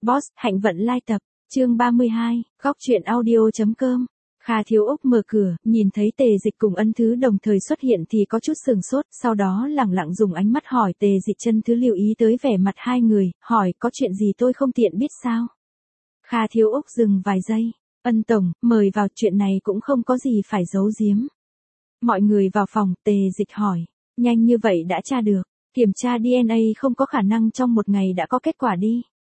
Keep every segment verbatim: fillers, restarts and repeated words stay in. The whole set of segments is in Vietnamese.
Boss, Hạnh Vận Lai tập, chương ba mươi hai, góc truyện audio.com. Kha Thiếu Úc mở cửa, nhìn thấy Tề Dịch cùng Ân Thứ đồng thời xuất hiện thì có chút sừng sốt, sau đó lẳng lặng dùng ánh mắt hỏi Tề Dịch chân thứ lưu ý tới vẻ mặt hai người, hỏi có chuyện gì tôi không tiện biết sao. Kha Thiếu Úc dừng vài giây, Ân Tổng, mời vào, chuyện này cũng không có gì phải giấu giếm. Mọi người vào phòng, Tề Dịch hỏi, nhanh như vậy đã tra được, kiểm tra đê en a không có khả năng trong một ngày đã có kết quả đi.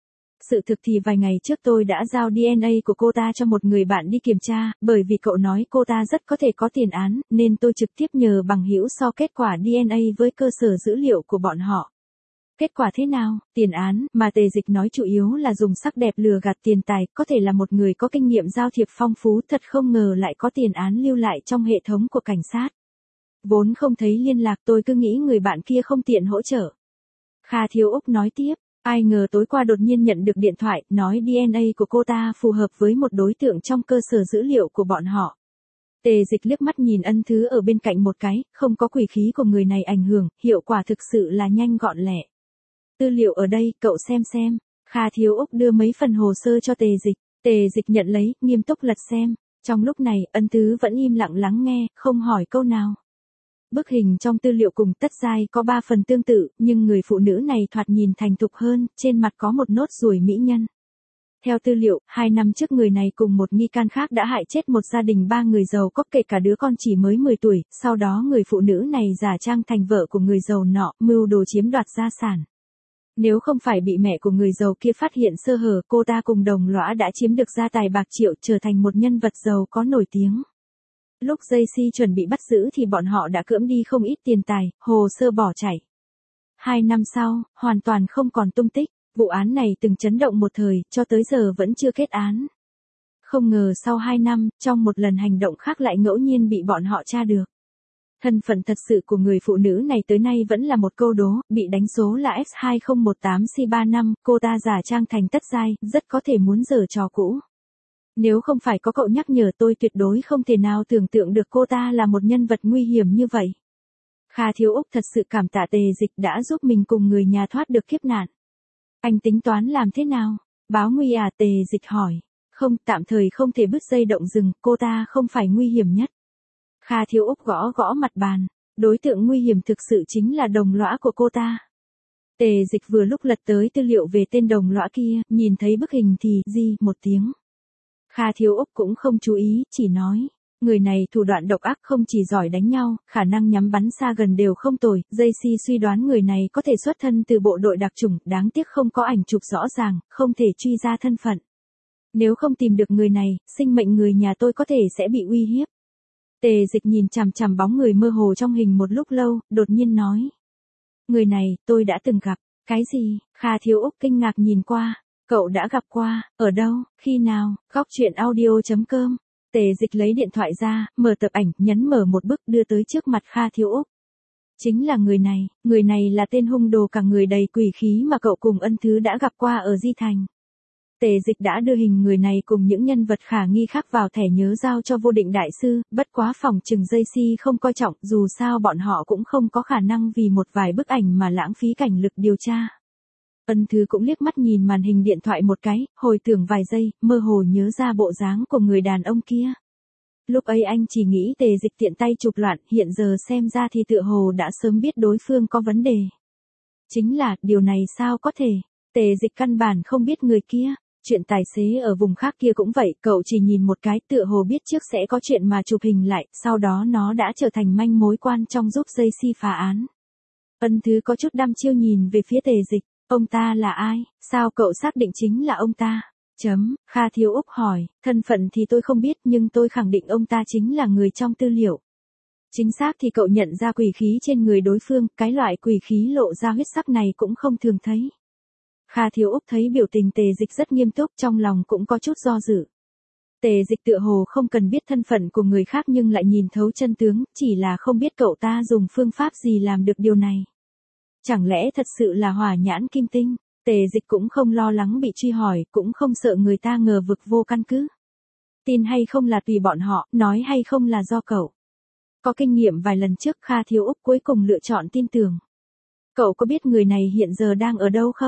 Sự thực thì vài ngày trước tôi đã giao đê en a của cô ta cho một người bạn đi kiểm tra, bởi vì cậu nói cô ta rất có thể có tiền án, nên tôi trực tiếp nhờ bằng hữu so kết quả đê en a với cơ sở dữ liệu của bọn họ. Kết quả thế nào? Tiền án, mà Tề Dịch nói chủ yếu là dùng sắc đẹp lừa gạt tiền tài, có thể là một người có kinh nghiệm giao thiệp phong phú, thật không ngờ lại có tiền án lưu lại trong hệ thống của cảnh sát. Vốn không thấy liên lạc, tôi cứ nghĩ người bạn kia không tiện hỗ trợ. Kha Thiếu Úc nói tiếp. Ai ngờ tối qua đột nhiên nhận được điện thoại, nói đê en a của cô ta phù hợp với một đối tượng trong cơ sở dữ liệu của bọn họ. Tề Dịch liếc mắt nhìn Ân Thứ ở bên cạnh một cái, không có quỷ khí của người này ảnh hưởng, hiệu quả thực sự là nhanh gọn lẹ. Tư liệu ở đây, cậu xem xem. Kha Thiếu Úc đưa mấy phần hồ sơ cho Tề Dịch, Tề Dịch nhận lấy, nghiêm túc lật xem. Trong lúc này, Ân Thứ vẫn im lặng lắng nghe, không hỏi câu nào. Bức hình trong tư liệu cùng Tất Giai có ba phần tương tự, nhưng người phụ nữ này thoạt nhìn thành thục hơn, trên mặt có một nốt ruồi mỹ nhân. Theo tư liệu, hai năm trước người này cùng một nghi can khác đã hại chết một gia đình ba người giàu có, kể cả đứa con chỉ mới mười tuổi, sau đó người phụ nữ này giả trang thành vợ của người giàu nọ, mưu đồ chiếm đoạt gia sản. Nếu không phải bị mẹ của người giàu kia phát hiện sơ hở, cô ta cùng đồng lõa đã chiếm được gia tài bạc triệu, trở thành một nhân vật giàu có nổi tiếng. Lúc gi xê chuẩn bị bắt giữ thì bọn họ đã cưỡng đi không ít tiền tài, hồ sơ bỏ chạy. Hai năm sau, hoàn toàn không còn tung tích, vụ án này từng chấn động một thời, cho tới giờ vẫn chưa kết án. Không ngờ sau hai năm, trong một lần hành động khác lại ngẫu nhiên bị bọn họ tra được. Thân phận thật sự của người phụ nữ này tới nay vẫn là một câu đố, bị đánh số là F hai không một tám C ba năm, cô ta giả trang thành Tất Giai, rất có thể muốn giở trò cũ. Nếu không phải có cậu nhắc nhở tôi tuyệt đối không thể nào tưởng tượng được cô ta là một nhân vật nguy hiểm như vậy. Kha Thiếu Úc thật sự cảm tạ Tề Dịch đã giúp mình cùng người nhà thoát được kiếp nạn. Anh tính toán làm thế nào? Báo nguy à? Tề Dịch hỏi. Không, tạm thời không thể bứt dây động rừng, cô ta không phải nguy hiểm nhất. Kha Thiếu Úc gõ gõ mặt bàn. Đối tượng nguy hiểm thực sự chính là đồng lõa của cô ta. Tề Dịch vừa lúc lật tới tư liệu về tên đồng lõa kia, nhìn thấy bức hình thì, gì, một tiếng. Kha Thiếu Úc cũng không chú ý, chỉ nói, người này thủ đoạn độc ác, không chỉ giỏi đánh nhau, khả năng nhắm bắn xa gần đều không tồi, gi xê suy đoán người này có thể xuất thân từ bộ đội đặc chủng, đáng tiếc không có ảnh chụp rõ ràng, không thể truy ra thân phận. Nếu không tìm được người này, sinh mệnh người nhà tôi có thể sẽ bị uy hiếp. Tề Dịch nhìn chằm chằm bóng người mơ hồ trong hình một lúc lâu, đột nhiên nói. Người này, tôi đã từng gặp, cái gì? Kha Thiếu Úc kinh ngạc nhìn qua. Cậu đã gặp qua, ở đâu, khi nào? Góc truyện audio.com. Tề Dịch lấy điện thoại ra, mở tập ảnh, nhấn mở một bức đưa tới trước mặt Kha Thiếu Úc. Chính là người này, người này là tên hung đồ cả người đầy quỷ khí mà cậu cùng Ân Thứ đã gặp qua ở Di Thành. Tề Dịch đã đưa hình người này cùng những nhân vật khả nghi khác vào thẻ nhớ giao cho Vô Định Đại Sư, bất quá phòng trừng gi xê không coi trọng, dù sao bọn họ cũng không có khả năng vì một vài bức ảnh mà lãng phí cảnh lực điều tra. Ân Thứ cũng liếc mắt nhìn màn hình điện thoại một cái, hồi tưởng vài giây, mơ hồ nhớ ra bộ dáng của người đàn ông kia. Lúc ấy anh chỉ nghĩ Tề Dịch tiện tay chụp loạn, hiện giờ xem ra thì tựa hồ đã sớm biết đối phương có vấn đề. Chính là, điều này sao có thể? Tề Dịch căn bản không biết người kia. Chuyện tài xế ở vùng khác kia cũng vậy, cậu chỉ nhìn một cái tựa hồ biết trước sẽ có chuyện mà chụp hình lại, sau đó nó đã trở thành manh mối quan trong giúp gi xê phá án. Ân Thứ có chút đăm chiêu nhìn về phía Tề Dịch. Ông ta là ai? Sao cậu xác định chính là ông ta? Chấm, Kha Thiếu Úc hỏi, thân phận thì tôi không biết nhưng tôi khẳng định ông ta chính là người trong tư liệu. Chính xác thì cậu nhận ra quỷ khí trên người đối phương, cái loại quỷ khí lộ ra huyết sắc này cũng không thường thấy. Kha Thiếu Úc thấy biểu tình Tề Dịch rất nghiêm túc, trong lòng cũng có chút do dự. Tề Dịch tựa hồ không cần biết thân phận của người khác nhưng lại nhìn thấu chân tướng, chỉ là không biết cậu ta dùng phương pháp gì làm được điều này. Chẳng lẽ thật sự là hỏa nhãn kim tinh? Tề Dịch cũng không lo lắng bị truy hỏi, cũng không sợ người ta ngờ vực vô căn cứ. Tin hay không là tùy bọn họ, nói hay không là do cậu. Có kinh nghiệm vài lần trước, Kha Thiếu Úc cuối cùng lựa chọn tin tưởng. Cậu có biết người này hiện giờ đang ở đâu không?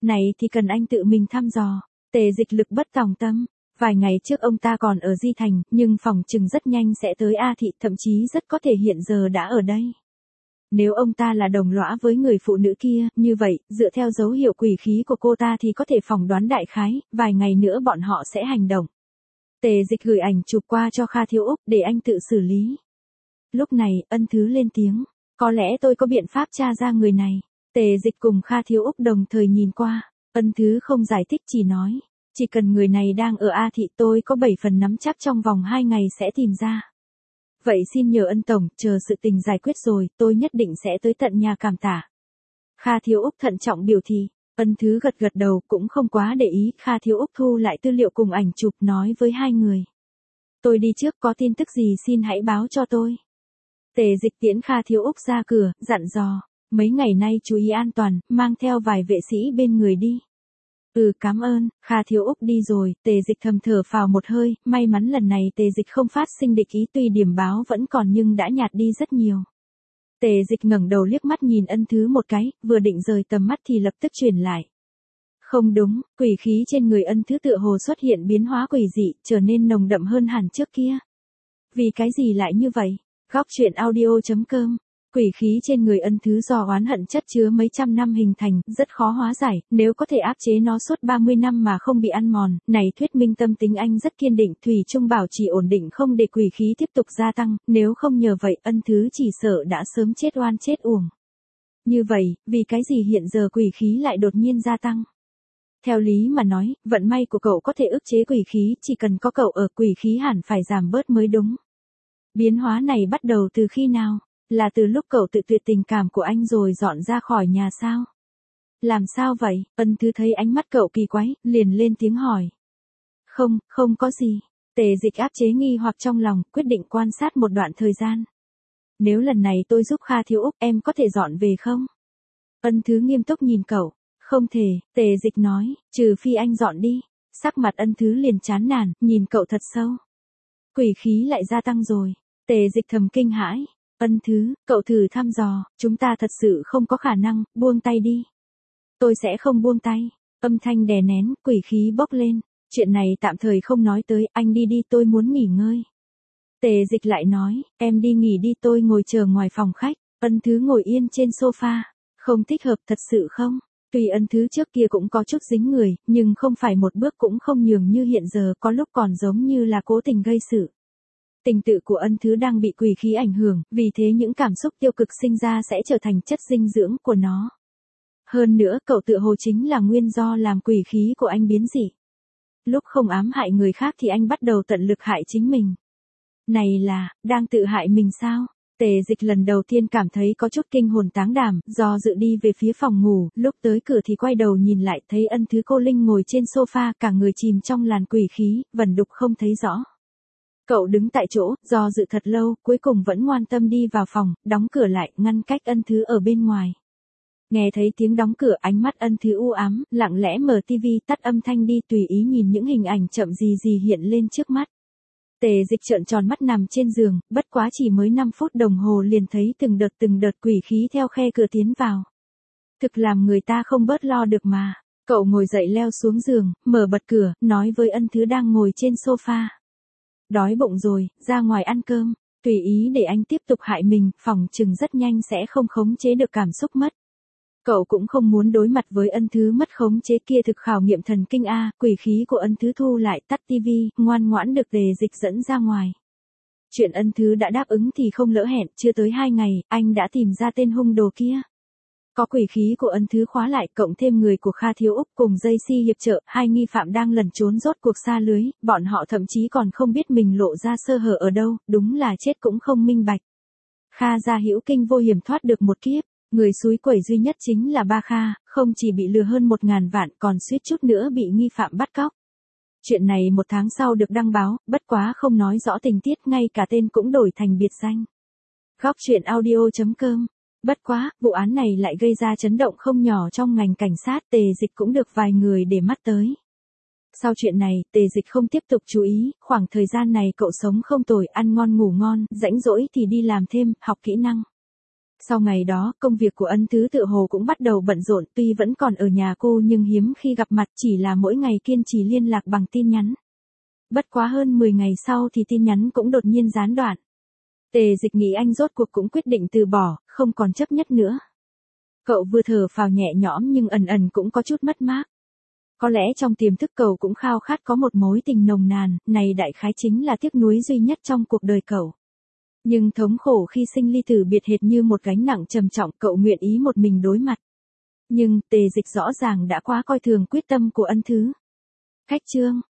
Này thì cần anh tự mình thăm dò. Tề Dịch lực bất tòng tâm. Vài ngày trước ông ta còn ở Di Thành, nhưng phòng chừng rất nhanh sẽ tới A Thị, thậm chí rất có thể hiện giờ đã ở đây. Nếu ông ta là đồng lõa với người phụ nữ kia, như vậy, dựa theo dấu hiệu quỷ khí của cô ta thì có thể phỏng đoán đại khái, vài ngày nữa bọn họ sẽ hành động. Tề Dịch gửi ảnh chụp qua cho Kha Thiếu Úc để anh tự xử lý. Lúc này, Ân Thứ lên tiếng. Có lẽ tôi có biện pháp tra ra người này. Tề Dịch cùng Kha Thiếu Úc đồng thời nhìn qua. Ân Thứ không giải thích, chỉ nói. Chỉ cần người này đang ở A Thị, tôi có bảy phần nắm chắc trong vòng hai ngày sẽ tìm ra. Vậy xin nhờ Ân Tổng, chờ sự tình giải quyết rồi, tôi nhất định sẽ tới tận nhà cảm tạ. Kha Thiếu Úc thận trọng biểu thị. Ân Thứ gật gật đầu, cũng không quá để ý. Kha Thiếu Úc thu lại tư liệu cùng ảnh chụp, nói với hai người. Tôi đi trước, có tin tức gì xin hãy báo cho tôi. Tề Dịch tiễn Kha Thiếu Úc ra cửa, dặn dò. Mấy ngày nay chú ý an toàn, mang theo vài vệ sĩ bên người đi. Ừ, cảm ơn. Kha Thiếu Úc đi rồi, Tề Dịch thầm thở phào một hơi, may mắn lần này Tề Dịch không phát sinh địch ý, tuy điểm báo vẫn còn nhưng đã nhạt đi rất nhiều. Tề Dịch ngẩng đầu liếc mắt nhìn Ân Thứ một cái, vừa định rời tầm mắt thì lập tức chuyển lại. Không đúng, quỷ khí trên người Ân Thứ tựa hồ xuất hiện biến hóa quỷ dị, trở nên nồng đậm hơn hẳn trước kia. Vì cái gì lại như vậy? Góc truyện audio chấm com. Quỷ khí trên người Ân Thứ do oán hận chất chứa mấy trăm năm hình thành, rất khó hóa giải, nếu có thể áp chế nó suốt ba mươi năm mà không bị ăn mòn, này thuyết minh tâm tính anh rất kiên định, thủy chung bảo trì ổn định không để quỷ khí tiếp tục gia tăng, nếu không nhờ vậy Ân Thứ chỉ sợ đã sớm chết oan chết uổng. Như vậy, vì cái gì hiện giờ quỷ khí lại đột nhiên gia tăng? Theo lý mà nói, vận may của cậu có thể ức chế quỷ khí, chỉ cần có cậu ở quỷ khí hẳn phải giảm bớt mới đúng. Biến hóa này bắt đầu từ khi nào? Là từ lúc cậu tự tuyệt tình cảm của anh rồi dọn ra khỏi nhà sao? Làm sao vậy? Ân Thứ thấy ánh mắt cậu kỳ quái, liền lên tiếng hỏi. Không, không có gì. Tề Dịch áp chế nghi hoặc trong lòng, quyết định quan sát một đoạn thời gian. Nếu lần này tôi giúp Kha Thiếu Úc, em có thể dọn về không? Ân Thứ nghiêm túc nhìn cậu. Không thể, Tề Dịch nói, trừ phi anh dọn đi. Sắc mặt Ân Thứ liền chán nản, nhìn cậu thật sâu. Quỷ khí lại gia tăng rồi. Tề Dịch thầm kinh hãi. Ân Thứ, cậu thử thăm dò, chúng ta thật sự không có khả năng, buông tay đi. Tôi sẽ không buông tay. Âm thanh đè nén, quỷ khí bốc lên. Chuyện này tạm thời không nói tới, anh đi đi, tôi muốn nghỉ ngơi. Tề Dịch lại nói, em đi nghỉ đi, tôi ngồi chờ ngoài phòng khách. Ân Thứ ngồi yên trên sofa. Không thích hợp thật sự không? Tuy Ân Thứ trước kia cũng có chút dính người, nhưng không phải một bước cũng không nhường như hiện giờ, có lúc còn giống như là cố tình gây sự. Tình tự của Ân Thứ đang bị quỷ khí ảnh hưởng, vì thế những cảm xúc tiêu cực sinh ra sẽ trở thành chất dinh dưỡng của nó. Hơn nữa, cậu tự hồ chính là nguyên do làm quỷ khí của anh biến dị. Lúc không ám hại người khác thì anh bắt đầu tận lực hại chính mình. Này là, đang tự hại mình sao? Tề Dịch lần đầu tiên cảm thấy có chút kinh hồn táng đảm, do dự đi về phía phòng ngủ, lúc tới cửa thì quay đầu nhìn lại thấy Ân Thứ cô Linh ngồi trên sofa, cả người chìm trong làn quỷ khí, vẩn đục không thấy rõ. Cậu đứng tại chỗ, do dự thật lâu, cuối cùng vẫn ngoan tâm đi vào phòng, đóng cửa lại, ngăn cách Ân Thứ ở bên ngoài. Nghe thấy tiếng đóng cửa, ánh mắt Ân Thứ u ám, lặng lẽ mở tivi, tắt âm thanh đi, tùy ý nhìn những hình ảnh chậm gì gì hiện lên trước mắt. Tề Dịch trợn tròn mắt nằm trên giường, bất quá chỉ mới năm phút đồng hồ liền thấy từng đợt từng đợt quỷ khí theo khe cửa tiến vào. Thực làm người ta không bớt lo được mà. Cậu ngồi dậy leo xuống giường, mở bật cửa, nói với Ân Thứ đang ngồi trên sofa. Đói bụng rồi, ra ngoài ăn cơm. Tùy ý để anh tiếp tục hại mình, phòng chừng rất nhanh sẽ không khống chế được cảm xúc mất. Cậu cũng không muốn đối mặt với Ân Thứ mất khống chế kia, thực khảo nghiệm thần kinh a. Quỷ khí của Ân Thứ thu lại, tắt tivi, ngoan ngoãn được Tề Dịch dẫn ra ngoài. Chuyện Ân Thứ đã đáp ứng thì không lỡ hẹn, chưa tới hai ngày, anh đã tìm ra tên hung đồ kia. Có quỷ khí của Ân Thứ khóa lại, cộng thêm người của Kha Thiếu Úc cùng dây si hiệp trợ, hai nghi phạm đang lẩn trốn rốt cuộc xa lưới, bọn họ thậm chí còn không biết mình lộ ra sơ hở ở đâu, đúng là chết cũng không minh bạch. Kha gia hữu kinh vô hiểm thoát được một kiếp, người xúi quẩy duy nhất chính là ba Kha, không chỉ bị lừa hơn một ngàn vạn, còn suýt chút nữa bị nghi phạm bắt cóc. Chuyện này một tháng sau được đăng báo, bất quá không nói rõ tình tiết, ngay cả tên cũng đổi thành biệt danh. Góc truyện audio chấm com. Bất quá, vụ án này lại gây ra chấn động không nhỏ trong ngành cảnh sát, Tề Dịch cũng được vài người để mắt tới. Sau chuyện này, Tề Dịch không tiếp tục chú ý, khoảng thời gian này cậu sống không tồi, ăn ngon ngủ ngon, rãnh rỗi thì đi làm thêm, học kỹ năng. Sau ngày đó, công việc của Ân Thứ tựa hồ cũng bắt đầu bận rộn, tuy vẫn còn ở nhà cô nhưng hiếm khi gặp mặt, chỉ là mỗi ngày kiên trì liên lạc bằng tin nhắn. Bất quá hơn mười ngày sau thì tin nhắn cũng đột nhiên gián đoạn. Tề Dịch nghĩ anh rốt cuộc cũng quyết định từ bỏ, không còn chấp nhất nữa. Cậu vừa thở phào nhẹ nhõm nhưng ẩn ẩn cũng có chút mất mát. Có lẽ trong tiềm thức cậu cũng khao khát có một mối tình nồng nàn, này đại khái chính là tiếc nuối duy nhất trong cuộc đời cậu. Nhưng thống khổ khi sinh ly tử biệt hệt như một gánh nặng trầm trọng, cậu nguyện ý một mình đối mặt. Nhưng Tề Dịch rõ ràng đã quá coi thường quyết tâm của Ân Thứ. Khách trương.